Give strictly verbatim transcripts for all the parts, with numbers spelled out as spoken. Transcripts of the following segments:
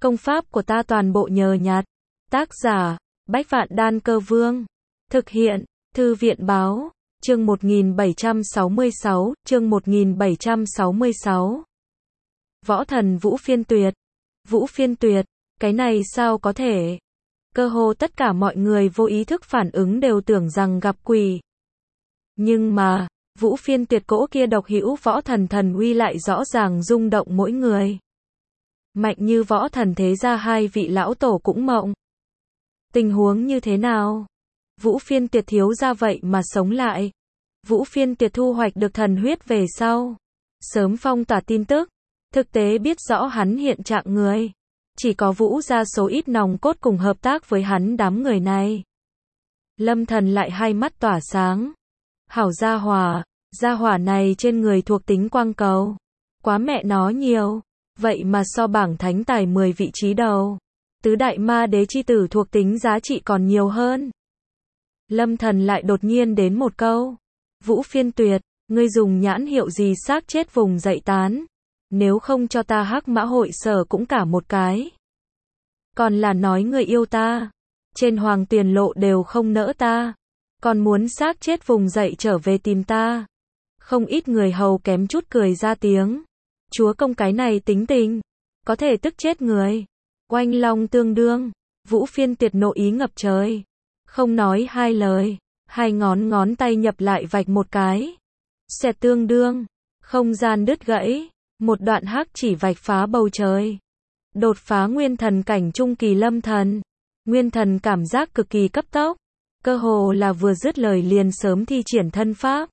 Công pháp của ta toàn bộ nhờ nhặt. Tác giả, Bách Vạn Đan Cơ Vương. Thực hiện, Thư viện báo, chương một nghìn bảy trăm sáu mươi sáu, chương một nghìn bảy trăm sáu mươi sáu. Võ thần Vũ Phiên Tuyệt. Vũ Phiên Tuyệt, cái này sao có thể? Cơ hồ tất cả mọi người vô ý thức phản ứng đều tưởng rằng gặp quỷ. Nhưng mà, Vũ Phiên Tuyệt cỗ kia độc hữu võ thần thần uy lại rõ ràng rung động mỗi người. Mạnh như võ thần thế ra hai vị lão tổ cũng mộng. Tình huống như thế nào? Vũ Phiên Tuyệt thiếu ra vậy mà sống lại. Vũ Phiên Tuyệt thu hoạch được thần huyết về sau. Sớm phong tỏa tin tức. Thực tế biết rõ hắn hiện trạng người. Chỉ có Vũ ra số ít nòng cốt cùng hợp tác với hắn đám người này. Lâm Thần lại hai mắt tỏa sáng. Hảo gia hỏa, gia hỏa này trên người thuộc tính quang cầu. Quá mẹ nó nhiều. Vậy mà so bảng thánh tài mười vị trí đầu. Tứ đại ma đế chi tử thuộc tính giá trị còn nhiều hơn. Lâm Thần lại đột nhiên đến một câu. Vũ Phiên Tuyệt, ngươi dùng nhãn hiệu gì xác chết vùng dậy tán. Nếu không cho ta hắc mã hội sở cũng cả một cái. Còn là nói người yêu ta. Trên hoàng tiền lộ đều không nỡ ta. Còn muốn xác chết vùng dậy trở về tìm ta. Không ít người hầu kém chút cười ra tiếng. Chúa công cái này tính tình. Có thể tức chết người. Oanh long tương đương. Vũ Phiên Tuyệt nộ ý ngập trời. Không nói hai lời. Hai ngón ngón tay nhập lại vạch một cái. Xẹt tương đương. Không gian đứt gãy. Một đoạn hắc chỉ vạch phá bầu trời. Đột phá nguyên thần cảnh trung kỳ Lâm Thần. Nguyên thần cảm giác cực kỳ cấp tốc. Cơ hồ là vừa dứt lời liền sớm thi triển thân pháp.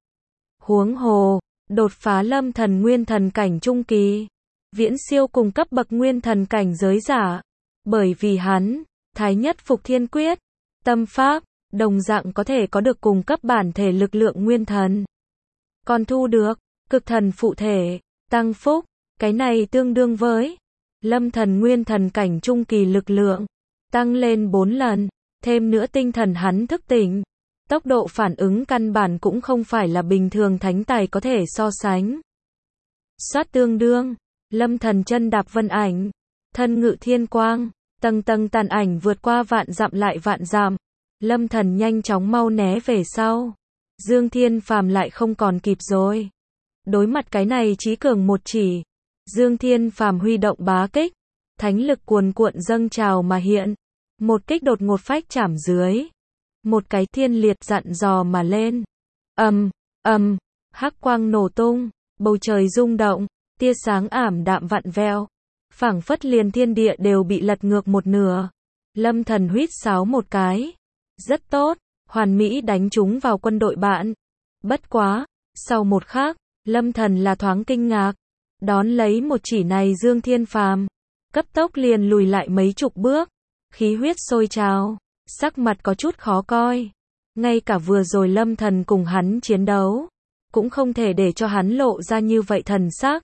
Huống hồ, đột phá Lâm Thần nguyên thần cảnh trung kỳ. Viễn siêu cùng cấp bậc nguyên thần cảnh giới giả. Bởi vì hắn, Thái Nhất Phục Thiên Quyết, tâm pháp, đồng dạng có thể có được cùng cấp bản thể lực lượng nguyên thần. Còn thu được, cực thần phụ thể, tăng phúc, cái này tương đương với Lâm Thần nguyên thần cảnh trung kỳ lực lượng, tăng lên bốn lần, thêm nữa tinh thần hắn thức tỉnh. Tốc độ phản ứng căn bản cũng không phải là bình thường thánh tài có thể so sánh. Xoát tương đương, Lâm Thần chân đạp vân ảnh, thân ngự thiên quang, tầng tầng tàn ảnh vượt qua vạn dặm lại vạn dặm. Lâm Thần nhanh chóng mau né về sau. Dương Thiên Phàm lại không còn kịp rồi. Đối mặt cái này chí cường một chỉ, Dương Thiên Phàm huy động bá kích, thánh lực cuồn cuộn dâng trào mà hiện, một kích đột ngột phách chảm dưới, một cái thiên liệt dặn dò mà lên. Ầm, ầm, hắc quang nổ tung, bầu trời rung động, tia sáng ảm đạm vặn vẹo, phảng phất liền thiên địa đều bị lật ngược một nửa. Lâm Thần huýt sáo một cái, rất tốt, hoàn mỹ đánh trúng vào quân đội bạn. Bất quá, sau một khắc, Lâm Thần là thoáng kinh ngạc, đón lấy một chỉ này Dương Thiên Phàm, cấp tốc liền lùi lại mấy chục bước, khí huyết sôi trào, sắc mặt có chút khó coi. Ngay cả vừa rồi Lâm Thần cùng hắn chiến đấu, cũng không thể để cho hắn lộ ra như vậy thần sắc.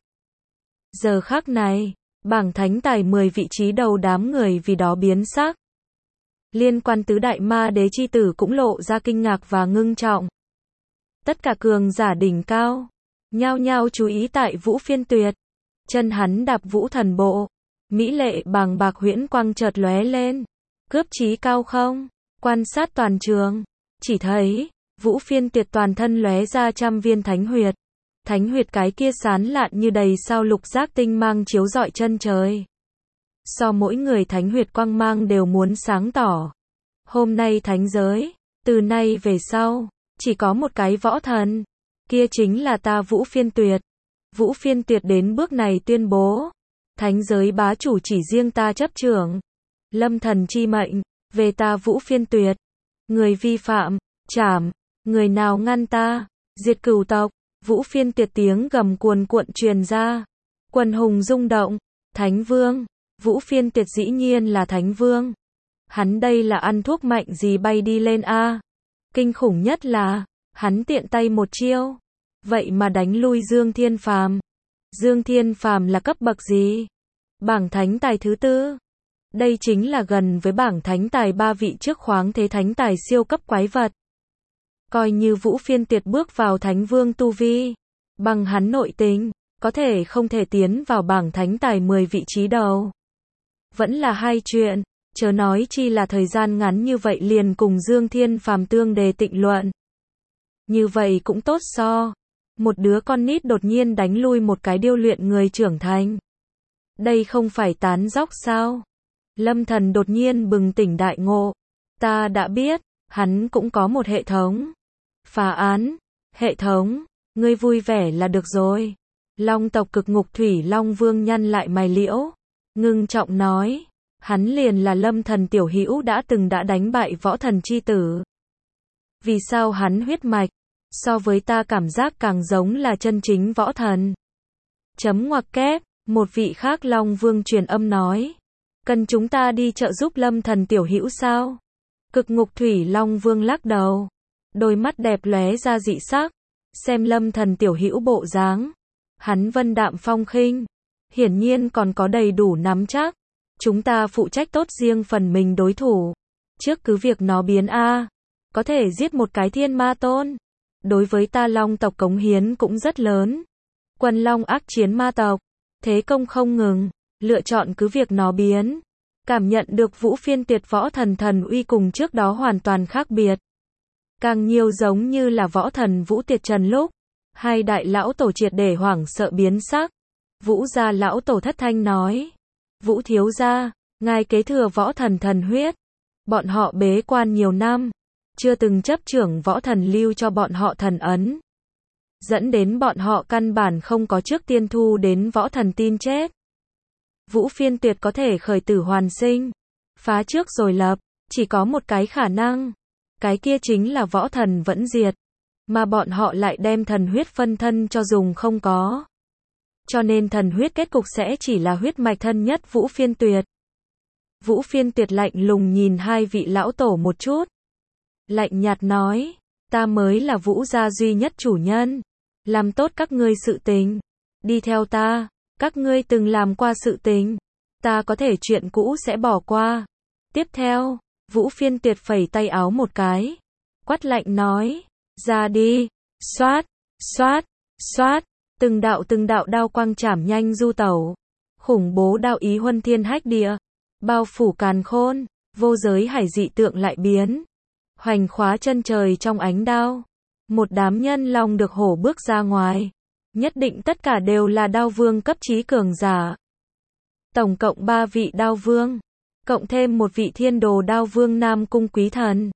Giờ khắc này, bảng thánh tài mười vị trí đầu đám người vì đó biến sắc. Liên quan tứ đại ma đế chi tử cũng lộ ra kinh ngạc và ngưng trọng. Tất cả cường giả đỉnh cao nhao nhao chú ý tại Vũ Phiên Tuyệt. Chân hắn đạp vũ thần bộ, mỹ lệ bàng bạc huyễn quang chợt lóe lên. Cướp chí cao không? Quan sát toàn trường, chỉ thấy Vũ Phiên Tuyệt toàn thân lóe ra trăm viên thánh huyệt. Thánh huyệt cái kia sán lạn như đầy sao lục giác tinh mang chiếu rọi chân trời. So mỗi người thánh huyệt quang mang đều muốn sáng tỏ. Hôm nay thánh giới, từ nay về sau, chỉ có một cái võ thần. Kia chính là ta Vũ Phiên Tuyệt. Vũ Phiên Tuyệt đến bước này tuyên bố. Thánh giới bá chủ chỉ riêng ta chấp trưởng. Lâm Thần chi mệnh, về ta Vũ Phiên Tuyệt. Người vi phạm, trảm. Người nào ngăn ta, diệt cửu tộc. Vũ Phiên Tuyệt tiếng gầm cuồn cuộn truyền ra. Quần hùng rung động. Thánh Vương. Vũ Phiên Tuyệt dĩ nhiên là Thánh Vương. Hắn đây là ăn thuốc mạnh gì bay đi lên a? Kinh khủng nhất là, hắn tiện tay một chiêu, vậy mà đánh lui Dương Thiên Phàm. Dương Thiên Phàm là cấp bậc gì? Bảng thánh tài thứ tư. Đây chính là gần với bảng thánh tài ba vị trước khoáng thế thánh tài siêu cấp quái vật. Coi như Vũ Phiên Tuyệt bước vào Thánh Vương tu vi, bằng hắn nội tình, có thể không thể tiến vào bảng thánh tài mười vị trí đầu. vẫn là hai chuyện, chớ nói chi là thời gian ngắn như vậy liền cùng Dương Thiên Phàm tương đề tịnh luận. Như vậy cũng tốt so. Một đứa con nít đột nhiên đánh lui một cái điêu luyện người trưởng thành. Đây không phải tán dóc sao? Lâm Thần đột nhiên bừng tỉnh đại ngộ. Ta đã biết, hắn cũng có một hệ thống. Phá án, hệ thống, ngươi vui vẻ là được rồi. Long tộc cực ngục Thủy Long Vương nhăn lại mày liễu, ngưng trọng nói, hắn liền là Lâm Thần tiểu hữu đã từng đã đánh bại võ thần chi tử. Vì sao hắn huyết mạch, so với ta cảm giác càng giống là chân chính võ thần. Chấm ngoặc kép, một vị khác Long Vương truyền âm nói, cần chúng ta đi trợ giúp Lâm Thần tiểu hữu sao? Cực ngục Thủy Long Vương lắc đầu, đôi mắt đẹp lóe ra dị sắc, xem Lâm Thần tiểu hữu bộ dáng, hắn vân đạm phong khinh, hiển nhiên còn có đầy đủ nắm chắc. Chúng ta phụ trách tốt riêng phần mình đối thủ. Trước cứ việc nó biến a, có thể giết một cái thiên ma tôn. Đối với ta Long tộc cống hiến cũng rất lớn. Quần Long ác chiến ma tộc, thế công không ngừng, lựa chọn cứ việc nó biến. Cảm nhận được Vũ Phiên Tuyệt võ thần thần uy cùng trước đó hoàn toàn khác biệt. Càng nhiều giống như là võ thần Vũ Tiệt Trần lúc. Hai đại lão tổ triệt để hoảng sợ biến sắc. Vũ gia lão tổ thất thanh nói. Vũ thiếu gia, ngài kế thừa võ thần thần huyết. Bọn họ bế quan nhiều năm, chưa từng chấp trưởng võ thần lưu cho bọn họ thần ấn. Dẫn đến bọn họ căn bản không có trước tiên thu đến võ thần tin chết. Vũ Phiên Tuyệt có thể khởi tử hoàn sinh, phá trước rồi lập, chỉ có một cái khả năng. Cái kia chính là võ thần vẫn diệt, mà bọn họ lại đem thần huyết phân thân cho dùng không có. Cho nên thần huyết kết cục sẽ chỉ là huyết mạch thân nhất Vũ Phiên Tuyệt. Vũ Phiên Tuyệt lạnh lùng nhìn hai vị lão tổ một chút. Lạnh nhạt nói, ta mới là Vũ gia duy nhất chủ nhân. Làm tốt các ngươi sự tình. Đi theo ta, các ngươi từng làm qua sự tình. Ta có thể chuyện cũ sẽ bỏ qua. Tiếp theo, Vũ Phiên Tuyệt phẩy tay áo một cái. Quát lạnh nói, ra đi, xoát, xoát, xoát. Từng đạo từng đạo đao quang chảm nhanh du tẩu. Khủng bố đao ý huân thiên hách địa. Bao phủ càn khôn, vô giới hải dị tượng lại biến. Hoành khóa chân trời trong ánh đao. Một đám nhân long được hổ bước ra ngoài. Nhất định tất cả đều là đao vương cấp trí cường giả. Tổng cộng ba vị đao vương. Cộng thêm một vị thiên đồ đao vương Nam Cung Quý Thần.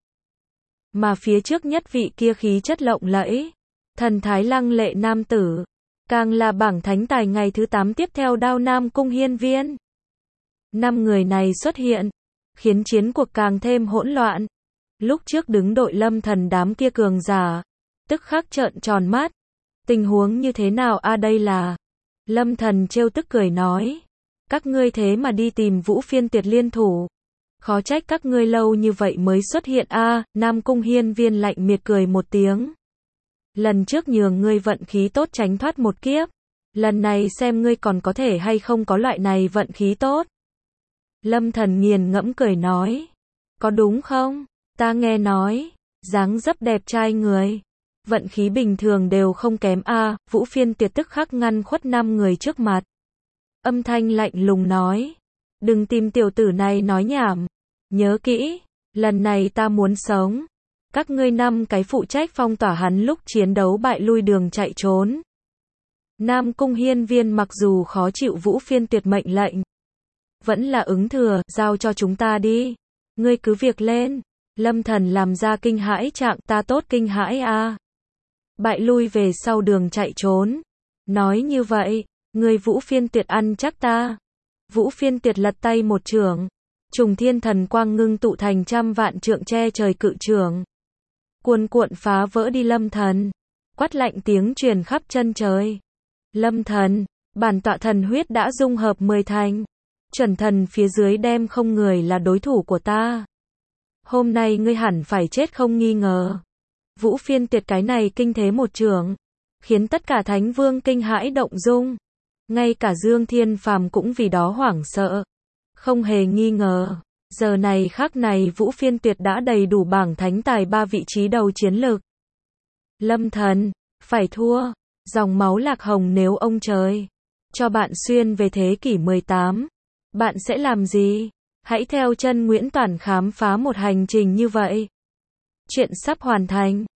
Mà phía trước nhất vị kia khí chất lộng lẫy. Thần thái lăng lệ nam tử. Càng là bảng thánh tài ngày thứ tám tiếp theo đao Nam Cung Hiên Viên. Năm người này xuất hiện, khiến chiến cuộc càng thêm hỗn loạn. Lúc trước đứng đội Lâm Thần đám kia cường giả, tức khắc trợn tròn mắt. Tình huống như thế nào a à đây là? Lâm Thần trêu tức cười nói, các ngươi thế mà đi tìm Vũ Phiên Tuyệt liên thủ. Khó trách các ngươi lâu như vậy mới xuất hiện a à, Nam Cung Hiên Viên lạnh miệt cười một tiếng. Lần trước nhường ngươi vận khí tốt tránh thoát một kiếp. Lần này xem ngươi còn có thể hay không có loại này vận khí tốt. Lâm Thần nghiền ngẫm cười nói. Có đúng không? Ta nghe nói, dáng dấp đẹp trai người. Vận khí bình thường đều không kém a à, Vũ Phiên Tuyệt tức khắc ngăn khuất năm người trước mặt. Âm thanh lạnh lùng nói. Đừng tìm tiểu tử này nói nhảm. Nhớ kỹ, lần này ta muốn sống. Các ngươi năm cái phụ trách phong tỏa hắn lúc chiến đấu bại lui đường chạy trốn. Nam Cung Hiên Viên mặc dù khó chịu Vũ Phiên Tuyệt mệnh lệnh. Vẫn là ứng thừa, giao cho chúng ta đi. Ngươi cứ việc lên. Lâm Thần làm ra kinh hãi trạng ta tốt kinh hãi a à. Bại lui về sau đường chạy trốn. Nói như vậy, ngươi Vũ Phiên Tuyệt ăn chắc ta. Vũ Phiên Tuyệt lật tay một chưởng. Trùng thiên thần quang ngưng tụ thành trăm vạn trượng che trời cự chưởng. Cuồn cuộn phá vỡ đi Lâm Thần. Quát lạnh tiếng truyền khắp chân trời. Lâm Thần, bản tọa thần huyết đã dung hợp mười thành. Chuẩn thần phía dưới đem không người là đối thủ của ta. Hôm nay ngươi hẳn phải chết không nghi ngờ. Vũ Phiên Tuyệt cái này kinh thế một trường, khiến tất cả thánh vương kinh hãi động dung. Ngay cả Dương Thiên Phàm cũng vì đó hoảng sợ. Không hề nghi ngờ, giờ này khắc này Vũ Phiên Tuyệt đã đầy đủ bảng thánh tài ba vị trí đầu chiến lược. Lâm Thần, phải thua, dòng máu lạc hồng nếu ông trời cho bạn xuyên về thế kỷ mười tám. Bạn sẽ làm gì? Hãy theo chân Nguyễn Toản khám phá một hành trình như vậy. Chuyện sắp hoàn thành.